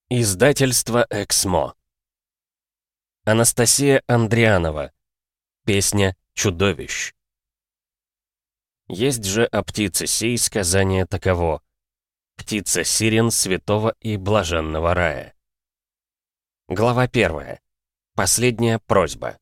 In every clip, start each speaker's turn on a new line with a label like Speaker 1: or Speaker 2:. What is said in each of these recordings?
Speaker 1: Издательство «Эксмо». Анастасия Андрианова. Песня «Чудовищ». Есть же о птице сей сказание таково: птица сирен святого и блаженного рая. Глава 1. Последняя просьба.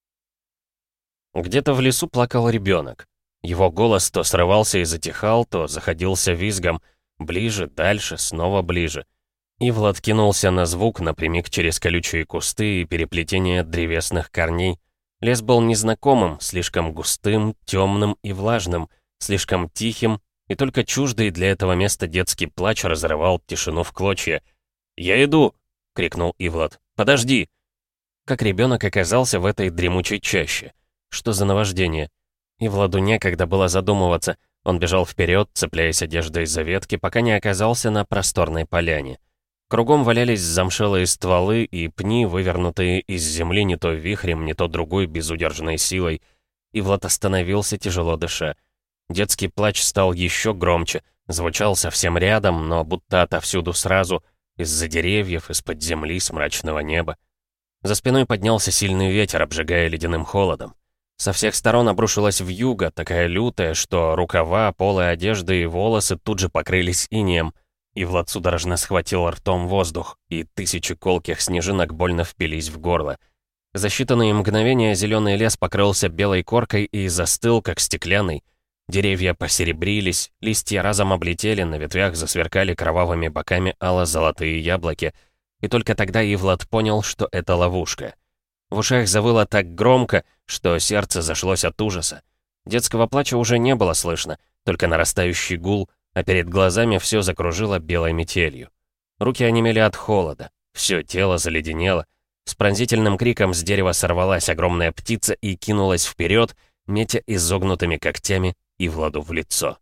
Speaker 1: Где-то в лесу плакал ребенок. Его голос то срывался и затихал, то заходился визгом. Ближе, дальше, снова ближе. Ивлад кинулся на звук напрямик через колючие кусты и переплетение древесных корней. Лес был незнакомым, слишком густым, темным и влажным, слишком тихим, и только чуждый для этого места детский плач разрывал тишину в клочья. «Я иду!» — крикнул Ивлад. «Подожди!» Как ребенок оказался в этой дремучей чаще. Что за наваждение? Ивладу некогда было задумываться. Он бежал вперед, цепляясь одеждой за ветки, пока не оказался на просторной поляне. Кругом валялись замшелые стволы и пни, вывернутые из земли не то вихрем, не то другой безудержной силой. Ивлад остановился, тяжело дыша. Детский плач стал еще громче, звучал совсем рядом, но будто отовсюду сразу, из-за деревьев, из-под земли, с мрачного неба. За спиной поднялся сильный ветер, обжигая ледяным холодом. Со всех сторон обрушилась вьюга, такая лютая, что рукава, полы одежды и волосы тут же покрылись инеем. Ивлад судорожно схватил ртом воздух, и тысячи колких снежинок больно впились в горло. За считанные мгновения зеленый лес покрылся белой коркой и застыл, как стеклянный. Деревья посеребрились, листья разом облетели, на ветвях засверкали кровавыми боками ало-золотые яблоки. И только тогда Ивлад понял, что это ловушка. В ушах завыло так громко, что сердце зашлось от ужаса. Детского плача уже не было слышно, только нарастающий гул, а перед глазами все закружило белой метелью. Руки онемели от холода, все тело заледенело. С пронзительным криком с дерева сорвалась огромная птица и кинулась вперед, метя изогнутыми когтями Ивладу в лицо.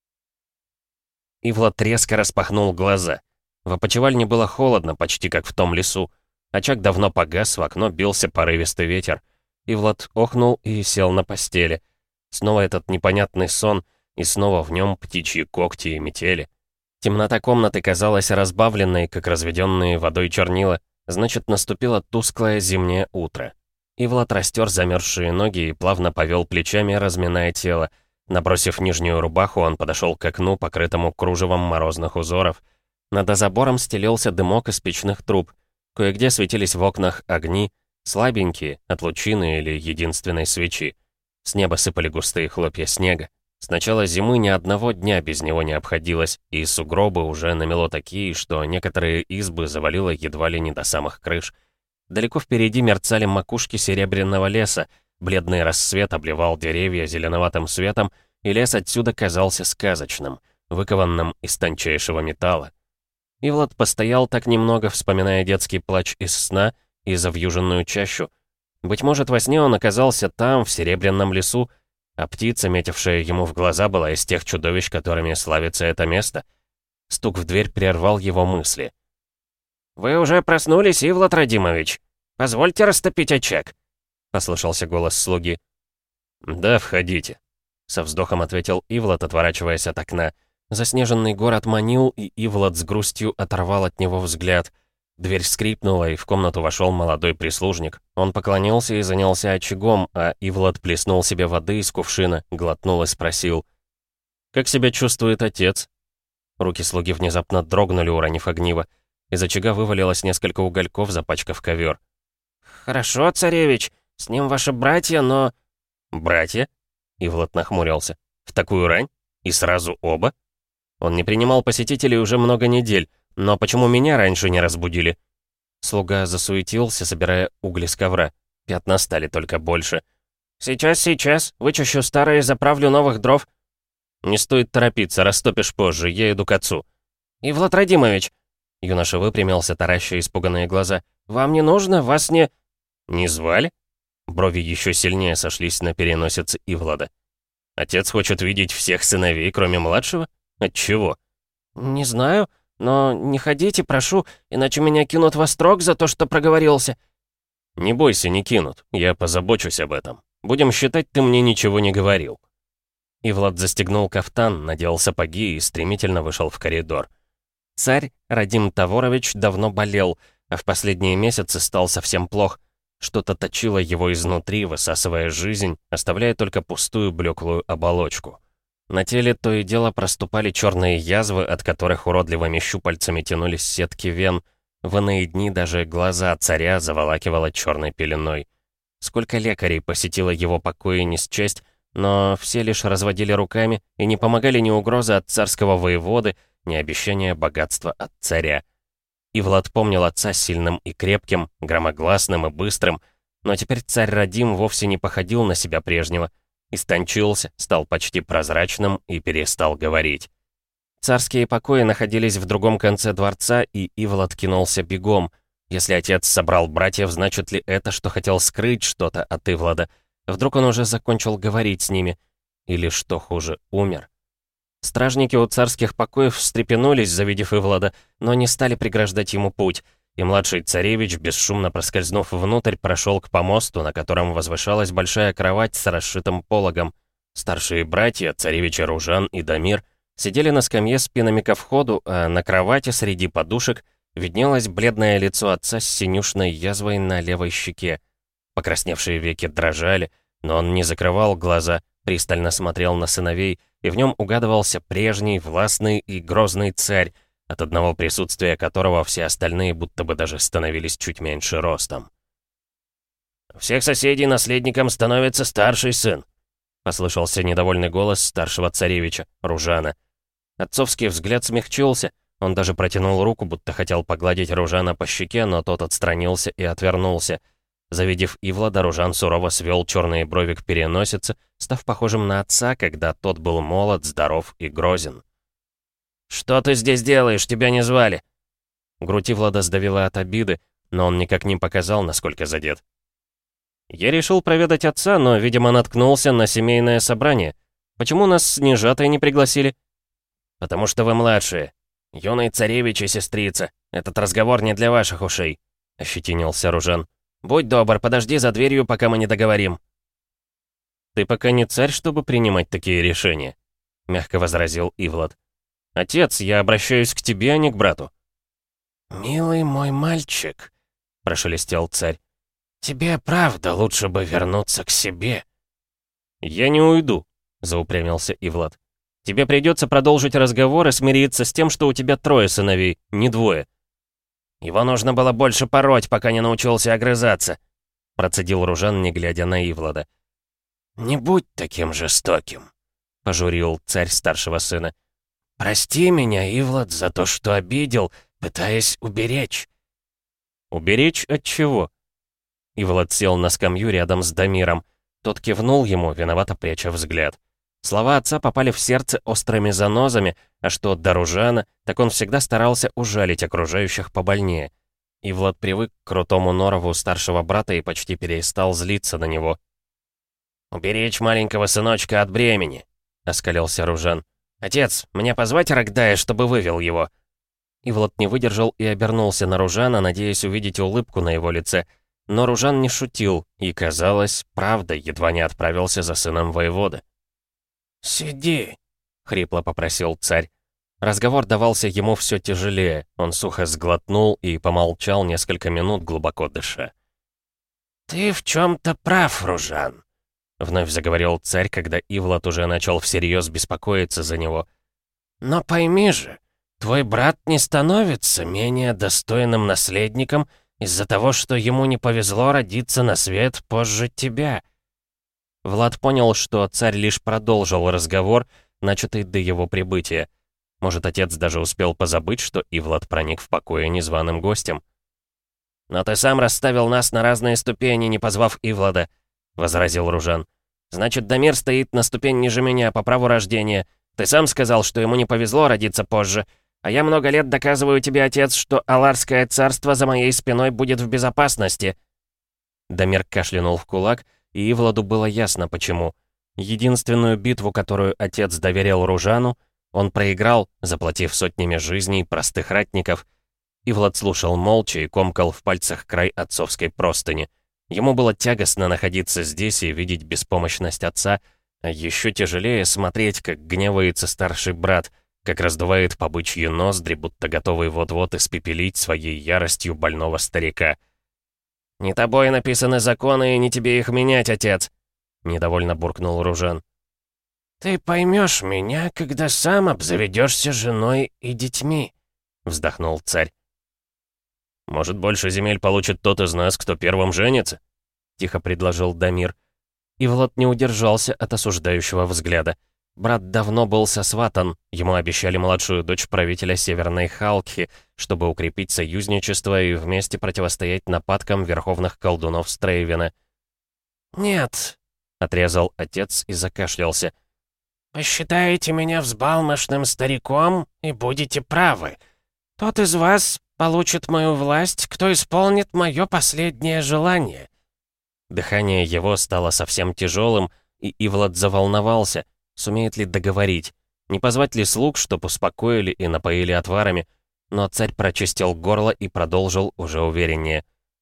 Speaker 1: Ивлад резко распахнул глаза. В опочивальне было холодно, почти как в том лесу. Очаг давно погас, в окно бился порывистый ветер. Ивлад охнул и сел на постели. Снова этот непонятный сон, и снова в нем птичьи когти и метели. Темнота комнаты казалась разбавленной, как разведенные водой чернила. Значит, наступило тусклое зимнее утро. Ивлад растер замерзшие ноги и плавно повел плечами, разминая тело. Набросив нижнюю рубаху, он подошел к окну, покрытому кружевом морозных узоров. Над забором стелился дымок из печных труб. Кое-где светились в окнах огни, слабенькие, от лучины или единственной свечи. С неба сыпали густые хлопья снега. С начала зимы ни одного дня без него не обходилось, и сугробы уже намело такие, что некоторые избы завалило едва ли не до самых крыш. Далеко впереди мерцали макушки серебряного леса, бледный рассвет обливал деревья зеленоватым светом, и лес отсюда казался сказочным, выкованным из тончайшего металла. Ивлад постоял так немного, вспоминая детский плач из сна и завьюженную чащу. Быть может, во сне он оказался там, в серебряном лесу, а птица, метившая ему в глаза, была из тех чудовищ, которыми славится это место. Стук в дверь прервал его мысли. «Вы уже проснулись, Ивлад Радимович? Позвольте растопить очаг», — послышался голос слуги. «Да, входите», — со вздохом ответил Ивлад, отворачиваясь от окна. Заснеженный город манил, и Ивлад с грустью оторвал от него взгляд. Дверь скрипнула, и в комнату вошел молодой прислужник. Он поклонился и занялся очагом, а Ивлад плеснул себе воды из кувшина, глотнул и спросил: «Как себя чувствует отец?» Руки слуги внезапно дрогнули, уронив огниво. Из очага вывалилось несколько угольков, запачкав ковер. «Хорошо, царевич, с ним ваши братья, но...» «Братья?» Ивлад нахмурился. «В такую рань? И сразу оба?» Он не принимал посетителей уже много недель, но почему меня раньше не разбудили? Слуга засуетился, собирая угли с ковра. Пятна стали только больше. «Сейчас, вычищу старые, заправлю новых дров». «Не стоит торопиться, растопишь позже, я иду к отцу». «Ивлад Радимович!» Юноша выпрямился, тараща испуганные глаза. «Вам не нужно? Вас не...» «Не звали?» Брови еще сильнее сошлись на переносице Ивлада. «Отец хочет видеть всех сыновей, кроме младшего? Отчего?» «Не знаю, но не ходите, прошу, иначе меня кинут во строк за то, что проговорился». «Не бойся, не кинут, я позабочусь об этом. Будем считать, ты мне ничего не говорил». Ивлад застегнул кафтан, надел сапоги и стремительно вышел в коридор. Царь Радим Таворович давно болел, а в последние месяцы стал совсем плох. Что-то точило его изнутри, высасывая жизнь, оставляя только пустую блеклую оболочку. На теле то и дело проступали черные язвы, от которых уродливыми щупальцами тянулись сетки вен. В иные дни даже глаза царя заволакивало черной пеленой. Сколько лекарей посетило его покои не счесть, но все лишь разводили руками и не помогали ни угрозы от царского воеводы, ни обещания богатства от царя. И Влад помнил отца сильным и крепким, громогласным и быстрым, но теперь царь Радим вовсе не походил на себя прежнего. Истончился, стал почти прозрачным и перестал говорить. Царские покои находились в другом конце дворца, и Ивлад кинулся бегом. Если отец собрал братьев, значит ли это, что хотел скрыть что-то от Ивлада? Вдруг он уже закончил говорить с ними? Или, что хуже, умер? Стражники у царских покоев встрепенулись, завидев Ивлада, но не стали преграждать ему путь, и младший царевич, бесшумно проскользнув внутрь, прошел к помосту, на котором возвышалась большая кровать с расшитым пологом. Старшие братья, царевичи Ружан и Дамир, сидели на скамье спинами ко входу, а на кровати среди подушек виднелось бледное лицо отца с синюшной язвой на левой щеке. Покрасневшие веки дрожали, но он не закрывал глаза, пристально смотрел на сыновей, и в нем угадывался прежний, властный и грозный царь, от одного присутствия которого все остальные будто бы даже становились чуть меньше ростом. «У всех соседей наследником становится старший сын», — послышался недовольный голос старшего царевича, Ружана. Отцовский взгляд смягчился, он даже протянул руку, будто хотел погладить Ружана по щеке, но тот отстранился и отвернулся. Завидев Ивлада, Ружан сурово свел черные брови к переносице, став похожим на отца, когда тот был молод, здоров и грозен. «Что ты здесь делаешь? Тебя не звали!» Грудь Ивлада сдавила от обиды, но он никак не показал, насколько задет. «Я решил проведать отца, но, видимо, наткнулся на семейное собрание. Почему нас с Нежатой не пригласили?» «Потому что вы младшие. Юный царевич и сестрица. Этот разговор не для ваших ушей», — ощетинился Ружан. «Будь добр, подожди за дверью, пока мы не договорим». «Ты пока не царь, чтобы принимать такие решения», — мягко возразил Ивлад. «Отец, я обращаюсь к тебе, а не к брату».
Speaker 2: «Милый мой мальчик», — прошелестел царь, — «тебе правда лучше бы вернуться к себе».
Speaker 1: «Я не уйду», — заупрямился Ивлад. «Тебе придется продолжить разговор и смириться с тем, что у тебя трое сыновей, не двое».
Speaker 2: «Его нужно было больше пороть, пока не научился огрызаться», —
Speaker 1: процедил Ружан, не глядя на Ивлада.
Speaker 2: «Не будь таким жестоким», — пожурил царь старшего сына. «Прости меня, Ивлад, за то, что обидел, пытаясь уберечь».
Speaker 1: «Уберечь от чего?» Ивлад сел на скамью рядом с Дамиром. Тот кивнул ему, виновато пряча взгляд. Слова отца попали в сердце острыми занозами, а что до Ружана, так он всегда старался ужалить окружающих побольнее. Ивлад привык к крутому норову старшего брата и почти перестал злиться на него.
Speaker 2: «Уберечь маленького сыночка от бремени», — оскалился Ружан. «Отец, мне позвать Рогдая, чтобы вывел его?»
Speaker 1: Ивлад не выдержал и обернулся на Ружана, надеясь увидеть улыбку на его лице. Но Ружан не шутил, и, казалось, правда, едва не отправился за сыном воеводы.
Speaker 2: «Сиди», —
Speaker 1: хрипло попросил царь. Разговор давался ему все тяжелее. Он сухо сглотнул и помолчал несколько минут, глубоко дыша.
Speaker 2: «Ты в чем-то прав, Ружан»,
Speaker 1: — вновь заговорил царь, когда Ивлад уже начал всерьез беспокоиться за него.
Speaker 2: «Но пойми же, твой брат не становится менее достойным наследником из-за того, что ему не повезло родиться на свет позже тебя».
Speaker 1: Влад понял, что царь лишь продолжил разговор, начатый до его прибытия. Может, отец даже успел позабыть, что Ивлад проник в покое незваным гостем.
Speaker 2: «Но ты сам расставил нас на разные ступени, не позвав Ивлада», — возразил Ружан. «Значит, Дамир стоит на ступень ниже меня по праву рождения. Ты сам сказал, что ему не повезло родиться позже. А я много лет доказываю тебе, отец, что Аларское царство за моей спиной будет в безопасности».
Speaker 1: Дамир кашлянул в кулак, и Ивладу было ясно, почему. Единственную битву, которую отец доверил Ружану, он проиграл, заплатив сотнями жизней простых ратников. Ивлад слушал молча и комкал в пальцах край отцовской простыни. Ему было тягостно находиться здесь и видеть беспомощность отца, а еще тяжелее смотреть, как гневается старший брат, как раздувает по бычьи ноздри, будто готовый вот-вот испепелить своей яростью больного старика.
Speaker 2: «Не тобой написаны законы, и не тебе их менять, отец!» — недовольно буркнул Ружен. «Ты поймешь меня, когда сам обзаведешься женой и детьми», — вздохнул царь.
Speaker 1: «Может, больше земель получит тот из нас, кто первым женится?» — тихо предложил Дамир.
Speaker 2: Ивлад не удержался от осуждающего взгляда. Брат давно был сосватан, ему обещали младшую дочь правителя Северной Халкхи, чтобы укрепить союзничество и вместе противостоять нападкам верховных колдунов Стрейвена. «Нет», — отрезал отец и закашлялся. «Посчитаете меня взбалмошным стариком, и будете правы. Тот из вас получит мою власть, кто исполнит мое последнее желание». Дыхание его стало совсем тяжелым, и Ивлад заволновался. Сумеет ли договорить? Не позвать ли слуг, чтоб успокоили и напоили отварами? Но царь прочистил горло и продолжил уже увереннее.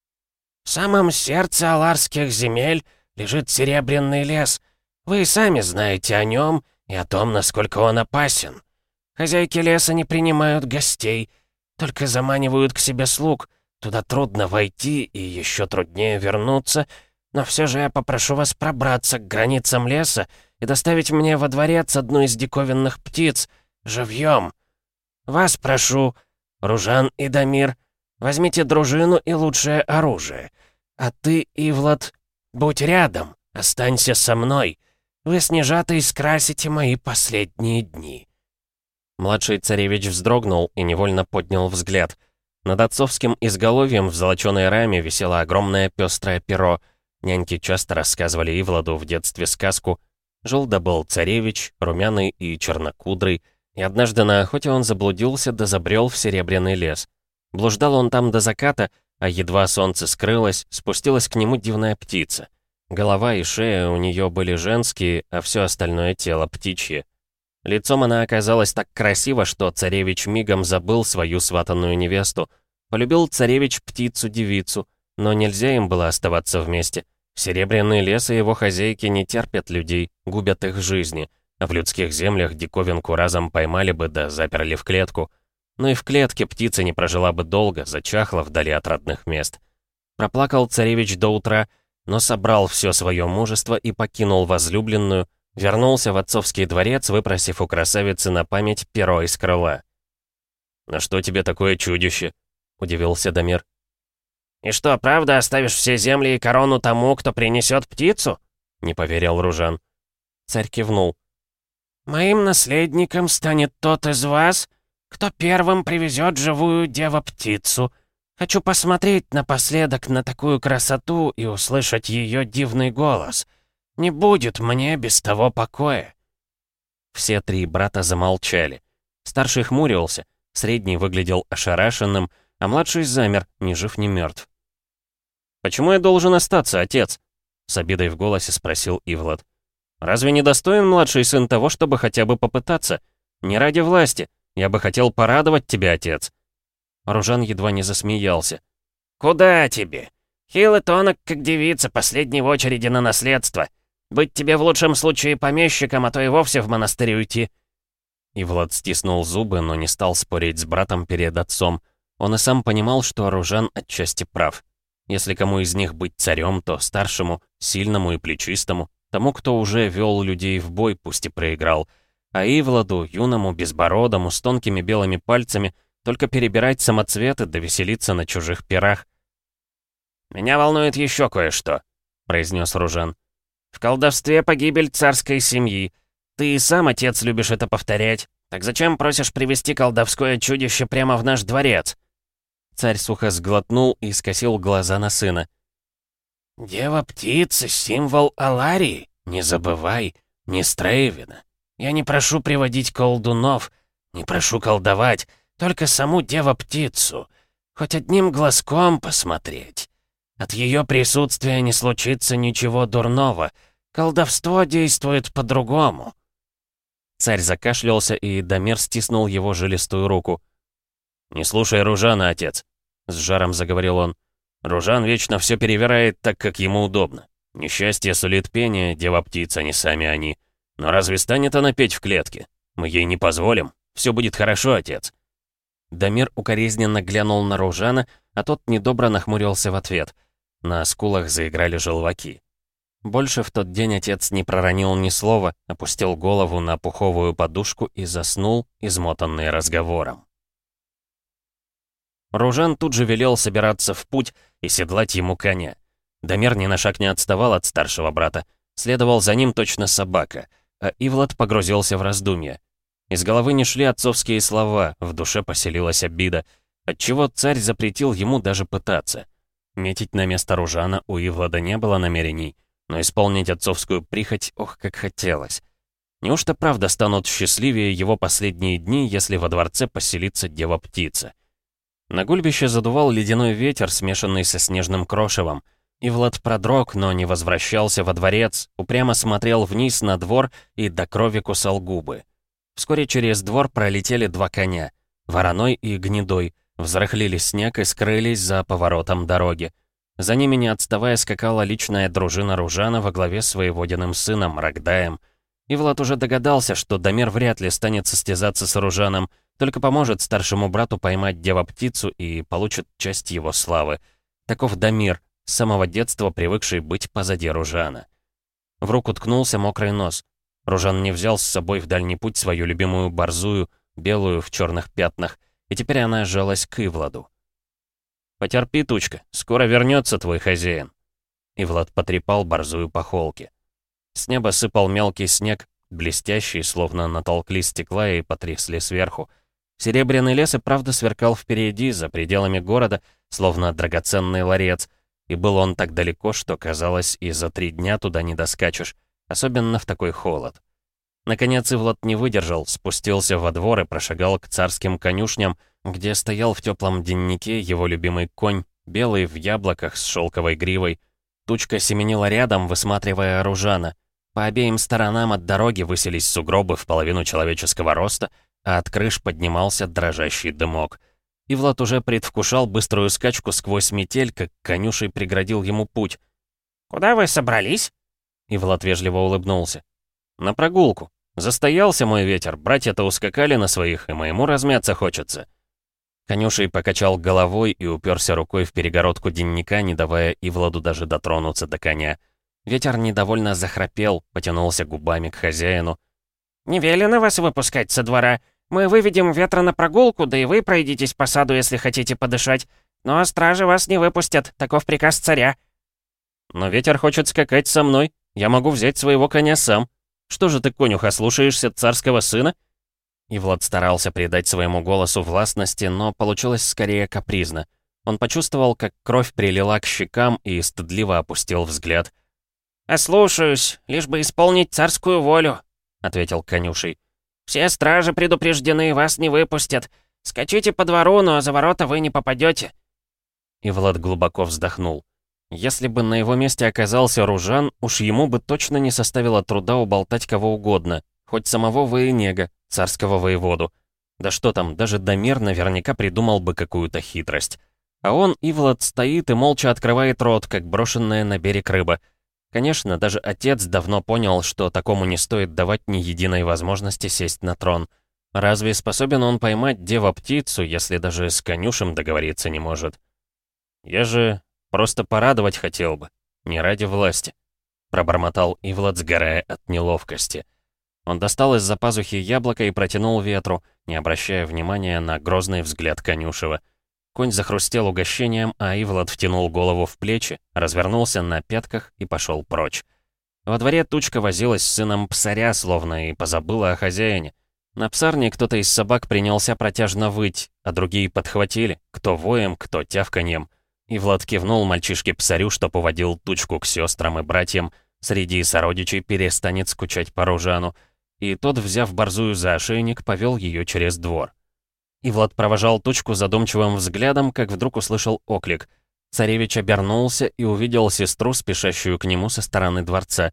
Speaker 2: «В самом сердце аларских земель лежит серебряный лес. Вы и сами знаете о нем и о том, насколько он опасен. Хозяйки леса не принимают гостей, только заманивают к себе слуг. Туда трудно войти и еще труднее вернуться, но все же я попрошу вас пробраться к границам леса и доставить мне во дворец одну из диковинных птиц, живьем. Вас прошу, Ружан и Дамир, возьмите дружину и лучшее оружие. А ты, Ивлад, будь рядом, останься со мной. Вы с Нежатой скрасите мои последние дни». Младший царевич вздрогнул и невольно поднял взгляд. Над отцовским изголовьем в золоченой раме висело огромное пестрое перо. Няньки часто рассказывали Ивладу в детстве сказку. Жил да был царевич, румяный и чернокудрый, и однажды на охоте он заблудился да забрел в серебряный лес. Блуждал он там до заката, а едва солнце скрылось, спустилась к нему дивная птица. Голова и шея у нее были женские, а все остальное тело птичье. Лицом она оказалась так красиво, что царевич мигом забыл свою сватанную невесту. Полюбил царевич птицу-девицу, но нельзя им было оставаться вместе. Серебряный лес и его хозяйки не терпят людей, губят их жизни, а в людских землях диковинку разом поймали бы да заперли в клетку. Но и в клетке птица не прожила бы долго, зачахла вдали от родных мест. Проплакал царевич до утра, но собрал все свое мужество и покинул возлюбленную, вернулся в отцовский дворец, выпросив у красавицы на память перо из крыла.
Speaker 1: «На что тебе такое чудище?» — удивился Дамир.
Speaker 2: «И что, правда оставишь все земли и корону тому, кто принесет птицу?» — не поверил Ружан. Царь кивнул. «Моим наследником станет тот из вас, кто первым привезет живую дева-птицу. Хочу посмотреть напоследок на такую красоту и услышать ее дивный голос. Не будет мне без того покоя». Все три брата замолчали. Старший хмурился, средний выглядел ошарашенным, а младший замер, ни жив, ни мертв.
Speaker 1: «Почему я должен остаться, отец?» — с обидой в голосе спросил Ивлад. «Разве не достоин младший сын того, чтобы хотя бы попытаться? Не ради власти. Я бы хотел порадовать тебя, отец».
Speaker 2: Ружан едва не засмеялся. «Куда тебе? Хил и тонок, как девица, последний в очереди на наследство. Быть тебе в лучшем случае помещиком, а то и вовсе в монастырь уйти».
Speaker 1: Ивлад стиснул зубы, но не стал спорить с братом перед отцом. Он и сам понимал, что Ружан отчасти прав. Если кому из них быть царем, то старшему, сильному и плечистому, тому, кто уже вел людей в бой, пусть и проиграл. А Ивладу, юному, безбородому, с тонкими белыми пальцами, только перебирать самоцветы да веселиться на чужих пирах.
Speaker 2: «Меня волнует еще кое-что», — произнес Ружан. «В колдовстве погибель царской семьи. Ты и сам, отец, любишь это повторять. Так зачем просишь привести колдовское чудище прямо в наш дворец?»
Speaker 1: Царь сухо сглотнул и скосил глаза на сына.
Speaker 2: «Дева-птица — символ Аларии, не забывай, не Стрейвена. Я не прошу приводить колдунов, не прошу колдовать, только саму дева-птицу. Хоть одним глазком посмотреть. От ее присутствия не случится ничего дурного. Колдовство действует по-другому».
Speaker 1: Царь закашлялся, и Дамир стиснул его жилистую руку. «Не слушай Ружана, отец», — с жаром заговорил он. «Ружан вечно все перевирает так, как ему удобно. Несчастье сулит пение, дева-птица, не сами они. Но разве станет она петь в клетке? Мы ей не позволим. Все будет хорошо, отец». Дамир укоризненно глянул на Ружана, а тот недобро нахмурился в ответ. На скулах заиграли желваки. Больше в тот день отец не проронил ни слова, опустил голову на пуховую подушку и заснул, измотанный разговором. Ружан тут же велел собираться в путь и седлать ему коня. Дамир ни на шаг не отставал от старшего брата, следовал за ним точно собака, а Ивлад погрузился в раздумья. Из головы не шли отцовские слова, в душе поселилась обида, отчего царь запретил ему даже пытаться. Метить на место Ружана у Ивлада не было намерений, но исполнить отцовскую прихоть, ох, как хотелось. Неужто правда станут счастливее его последние дни, если во дворце поселится дева-птица? На гульбище задувал ледяной ветер, смешанный со снежным крошевом. Ивлад продрог, но не возвращался во дворец, упрямо смотрел вниз на двор и до крови кусал губы. Вскоре через двор пролетели два коня, Вороной и Гнедой, взрыхлили снег и скрылись за поворотом дороги. За ними, не отставая, скакала личная дружина Ружана во главе с воеводиным сыном Рогдаем. Ивлад уже догадался, что Дамир вряд ли станет состязаться с Ружаном, только поможет старшему брату поймать дева-птицу и получит часть его славы. Таков Дамир, с самого детства привыкший быть позади Ружана. В руку ткнулся мокрый нос. Ружан не взял с собой в дальний путь свою любимую борзую, белую в черных пятнах, и теперь она жалась к Ивладу. «Потерпи, Тучка, скоро вернется твой хозяин». Ивлад потрепал борзую по холке. С неба сыпал мелкий снег, блестящий, словно натолкли стекла и потрясли сверху. Серебряный лес и правда сверкал впереди, за пределами города, словно драгоценный ларец, и был он так далеко, что, казалось, и за 3 дня туда не доскачешь, особенно в такой холод. Наконец Ивлад не выдержал, спустился во двор и прошагал к царским конюшням, где стоял в теплом деннике его любимый конь, белый в яблоках с шелковой гривой. Тучка семенила рядом, высматривая Ружана. По обеим сторонам от дороги высились сугробы в половину человеческого роста, а от крыш поднимался дрожащий дымок. Ивлад уже предвкушал быструю скачку сквозь метель, как конюшей преградил ему путь.
Speaker 2: «Куда вы собрались?»
Speaker 1: Ивлад вежливо улыбнулся. «На прогулку. Застоялся мой ветер, братья-то ускакали на своих, и моему размяться хочется». Конюшей покачал головой и уперся рукой в перегородку денника, не давая Ивладу даже дотронуться до коня. Ветер недовольно захрапел, потянулся губами к хозяину.
Speaker 2: «Не велено вас выпускать со двора. Мы выведем ветра на прогулку, да и вы пройдитесь по саду, если хотите подышать. Но стражи вас не выпустят, таков приказ царя».
Speaker 1: «Но ветер хочет скакать со мной. Я могу взять своего коня сам. Что же ты, конюха, слушаешься царского сына?» Ивлад старался придать своему голосу властности, но получилось скорее капризно. Он почувствовал, как кровь прилила к щекам и стыдливо опустил взгляд.
Speaker 2: «Ослушаюсь, лишь бы исполнить царскую волю», — ответил конюшей. «Все стражи предупреждены, вас не выпустят. Скачите по двору, но за ворота вы не попадете».
Speaker 1: Ивлад глубоко вздохнул. Если бы на его месте оказался Ружан, уж ему бы точно не составило труда уболтать кого угодно, хоть самого Военега, царского воеводу. Да что там, даже Дамир наверняка придумал бы какую-то хитрость. А он, Ивлад, стоит и молча открывает рот, как брошенная на берег рыба. Конечно, даже отец давно понял, что такому не стоит давать ни единой возможности сесть на трон. Разве способен он поймать дева-птицу, если даже с конюшем договориться не может? «Я же просто порадовать хотел бы, не ради власти», — пробормотал Ивлад, сгорая от неловкости. Он достал из-за пазухи яблоко и протянул ветру, не обращая внимания на грозный взгляд конюшева. Конь захрустел угощением, а Ивлад втянул голову в плечи, развернулся на пятках и пошел прочь. Во дворе Тучка возилась с сыном псаря, словно и позабыла о хозяине. На псарне кто-то из собак принялся протяжно выть, а другие подхватили, кто воем, кто тявканьем. Ивлад кивнул мальчишке-псарю, что поводил Тучку к сестрам и братьям, среди сородичей перестанет скучать по Ружану, и тот, взяв борзую за ошейник, повел ее через двор. Ивлад провожал Тучку задумчивым взглядом, как вдруг услышал оклик. Царевич обернулся и увидел сестру, спешащую к нему со стороны дворца.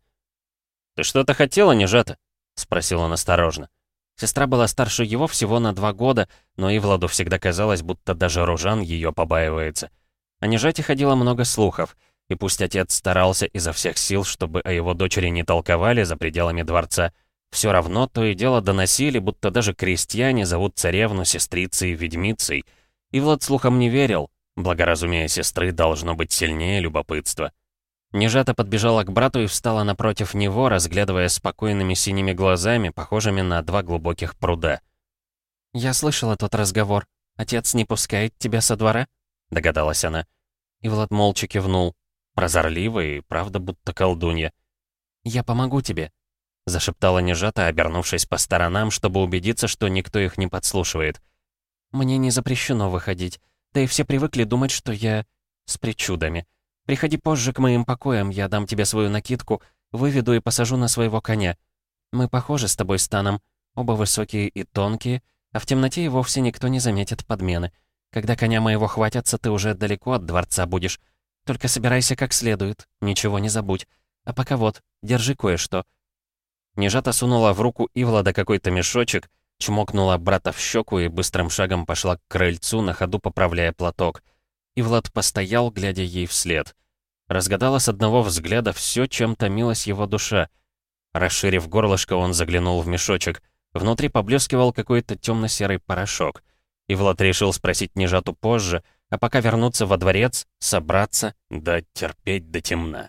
Speaker 1: «Ты что-то хотела, Нежата?» — спросил он осторожно. Сестра была старше его всего на 2 года, но Ивладу всегда казалось, будто даже Ружан ее побаивается. О Нежате ходило много слухов, и пусть отец старался изо всех сил, чтобы о его дочери не толковали за пределами дворца, Все равно то и дело доносили, будто даже крестьяне зовут царевну сестрицей-ведьмицей. И Влад слухам не верил. Благоразумие сестры должно быть сильнее любопытства. Нежата подбежала к брату и встала напротив него, разглядывая спокойными синими глазами, похожими на два глубоких пруда. «Я слышала тот разговор. Отец не пускает тебя со двора?» — догадалась она. И Влад молча кивнул. Прозорливая и правда будто колдунья. «Я помогу тебе», — зашептала Нежата, обернувшись по сторонам, чтобы убедиться, что никто их не подслушивает. «Мне не запрещено выходить, да и все привыкли думать, что я с причудами. Приходи позже к моим покоям, я дам тебе свою накидку, выведу и посажу на своего коня. Мы похожи с тобой станом, оба высокие и тонкие, а в темноте и вовсе никто не заметит подмены. Когда коня моего хватятся, ты уже далеко от дворца будешь. Только собирайся как следует, ничего не забудь. А пока вот, держи кое-что». Нежата сунула в руку Ивлада какой-то мешочек, чмокнула брата в щеку и быстрым шагом пошла к крыльцу, на ходу поправляя платок. Ивлад постоял, глядя ей вслед. Разгадала с одного взгляда все, чем томилась его душа. Расширив горлышко, он заглянул в мешочек. Внутри поблескивал какой-то темно-серый порошок. Ивлад решил спросить Нежату позже, а пока вернуться во дворец, собраться, да терпеть до темна.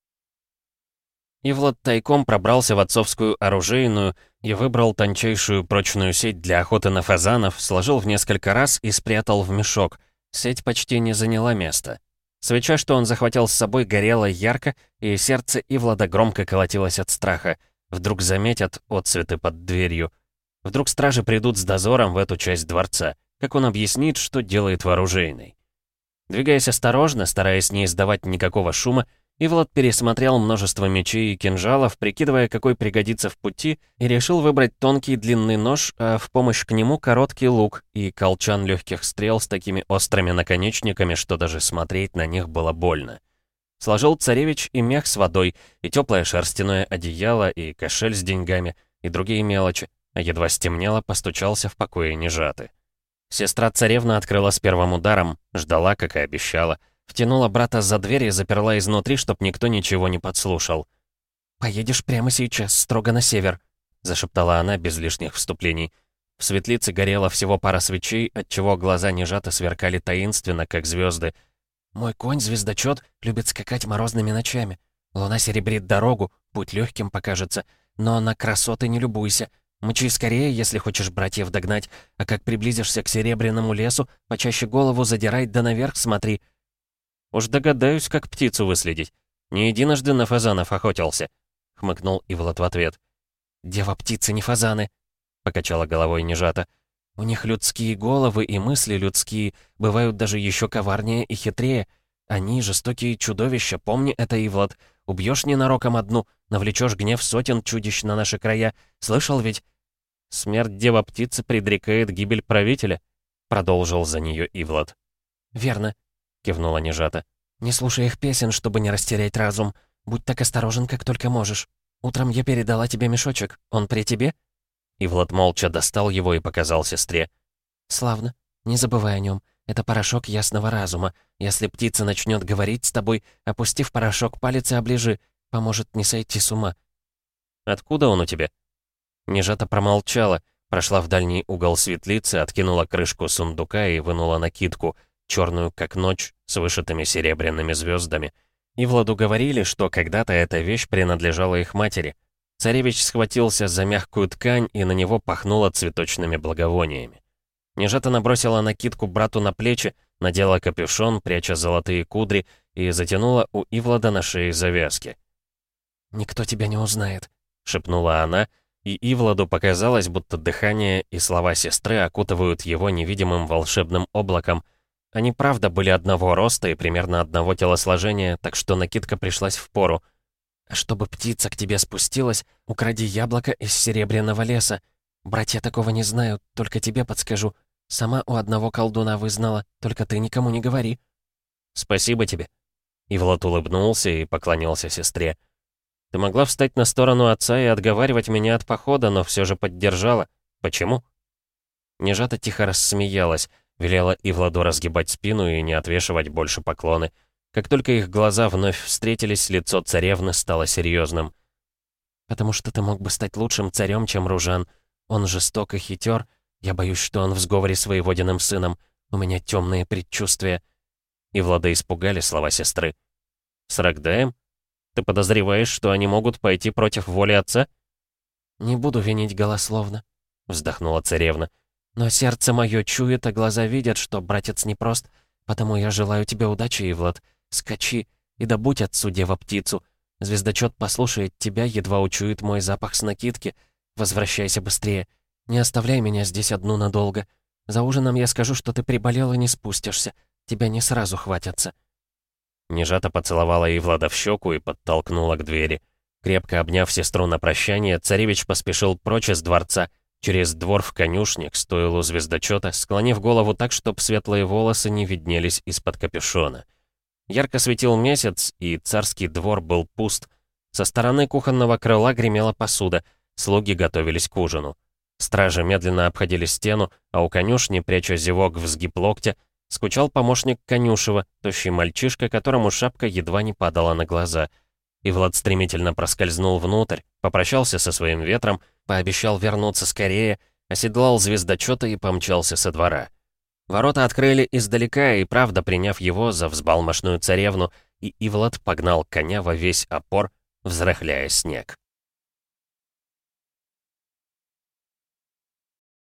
Speaker 1: Ивлад тайком пробрался в отцовскую оружейную и выбрал тончайшую прочную сеть для охоты на фазанов, сложил в несколько раз и спрятал в мешок. Сеть почти не заняла места. Свеча, что он захватил с собой, горела ярко, и сердце Ивлада громко колотилось от страха. Вдруг заметят отцветы под дверью. Вдруг стражи придут с дозором в эту часть дворца. Как он объяснит, что делает в оружейной? Двигаясь осторожно, стараясь не издавать никакого шума, Ивлад пересмотрел множество мечей и кинжалов, прикидывая, какой пригодится в пути, и решил выбрать тонкий длинный нож, а в помощь к нему короткий лук и колчан легких стрел с такими острыми наконечниками, что даже смотреть на них было больно. Сложил царевич и мех с водой, и теплое шерстяное одеяло, и кошель с деньгами, и другие мелочи, а едва стемнело, постучался в покое Нежаты. Сестра-царевна открыла с первым ударом, ждала, как и обещала. Втянула брата за дверь и заперла изнутри, чтоб никто ничего не подслушал. «Поедешь прямо сейчас, строго на север», — зашептала она без лишних вступлений. В светлице горела всего пара свечей, отчего глаза Нежаты сверкали таинственно, как звезды. «Мой конь-звездочет любит скакать морозными ночами. Луна серебрит дорогу, путь легким покажется. Но на красоты не любуйся. Мчи скорее, если хочешь братьев догнать, а как приблизишься к серебряному лесу, почаще голову задирай да наверх смотри». «Уж догадаюсь, как птицу выследить. Не единожды на фазанов охотился», — хмыкнул Ивлад в ответ. «Дева-птицы не фазаны», — покачала головой Нежата. «У них людские головы и мысли людские, бывают даже еще коварнее и хитрее. Они жестокие чудовища, помни это, Ивлад. Убьешь ненароком одну, навлечешь гнев сотен чудищ на наши края. Слышал ведь?» «Смерть дева-птицы предрекает гибель правителя», — продолжил за нее Ивлад. «Верно», — кивнула Нежата. «Не слушай их песен, чтобы не растерять разум. Будь так осторожен, как только можешь. Утром я передала тебе мешочек. Он при тебе?» Ивлад молча достал его и показал сестре. «Славно. Не забывай о нем. Это порошок ясного разума. Если птица начнет говорить с тобой, опусти в порошок палец и оближи. Поможет не сойти с ума». «Откуда он у тебя?» Нежата промолчала, прошла в дальний угол светлицы, откинула крышку сундука и вынула накидку, черную как ночь, с вышитыми серебряными звездами. Ивладу говорили, что когда-то эта вещь принадлежала их матери. Царевич схватился за мягкую ткань, и на него пахнуло цветочными благовониями. Нежата набросила накидку брату на плечи, надела капюшон, пряча золотые кудри, и затянула у Ивлада на шее завязки. «Никто тебя не узнает», — шепнула она, и Ивладу показалось, будто дыхание и слова сестры окутывают его невидимым волшебным облаком. Они правда были одного роста и примерно одного телосложения, так что накидка пришлась впору. «А чтобы птица к тебе спустилась, укради яблоко из серебряного леса. Братья такого не знают, только тебе подскажу. Сама у одного колдуна вызнала, только ты никому не говори». «Спасибо тебе». Ивлад улыбнулся и поклонился сестре. «Ты могла встать на сторону отца и отговаривать меня от похода, но все же поддержала. Почему?» Нежата тихо рассмеялась, велела Ивладу разгибать спину и не отвешивать больше поклоны. Как только их глаза вновь встретились, лицо царевны стало серьезным. потому что ты мог бы стать лучшим царем, чем Ружан. Он жесток и хитер. Я боюсь, что он в сговоре с воеводиным сыном. У меня темные предчувствия». Ивлада испугали слова сестры. «С Рогдаем? Ты подозреваешь, что они могут пойти против воли отца?» «Не буду винить голословно», — вздохнула царевна. «Но сердце мое чует, а глаза видят, что братец непрост. Потому я желаю тебе удачи, Ивлад. Скачи и добудь отцу дева-птицу. Звездочет послушает тебя, едва учует мой запах с накидки. Возвращайся быстрее. Не оставляй меня здесь одну надолго. За ужином я скажу, что ты приболел и не спустишься. Тебя не сразу хватятся». Нежата поцеловала Ивлада в щеку и подтолкнула к двери. Крепко обняв сестру на прощание, царевич поспешил прочь из дворца, через двор в конюшне, к стойлу звездочета, склонив голову так, чтоб светлые волосы не виднелись из-под капюшона. Ярко светил месяц, и царский двор был пуст. Со стороны кухонного крыла гремела посуда, слуги готовились к ужину. Стражи медленно обходили стену, а у конюшни, пряча зевок в сгиб локтя, скучал помощник конюшева, тощий мальчишка, которому шапка едва не падала на глаза. И Влад стремительно проскользнул внутрь, попрощался со своим ветром, пообещал вернуться скорее, оседлал звездочета и помчался со двора. Ворота открыли издалека, и правда, приняв его за взбалмошную царевну, и Ивлад погнал коня во весь опор, взрыхляя снег.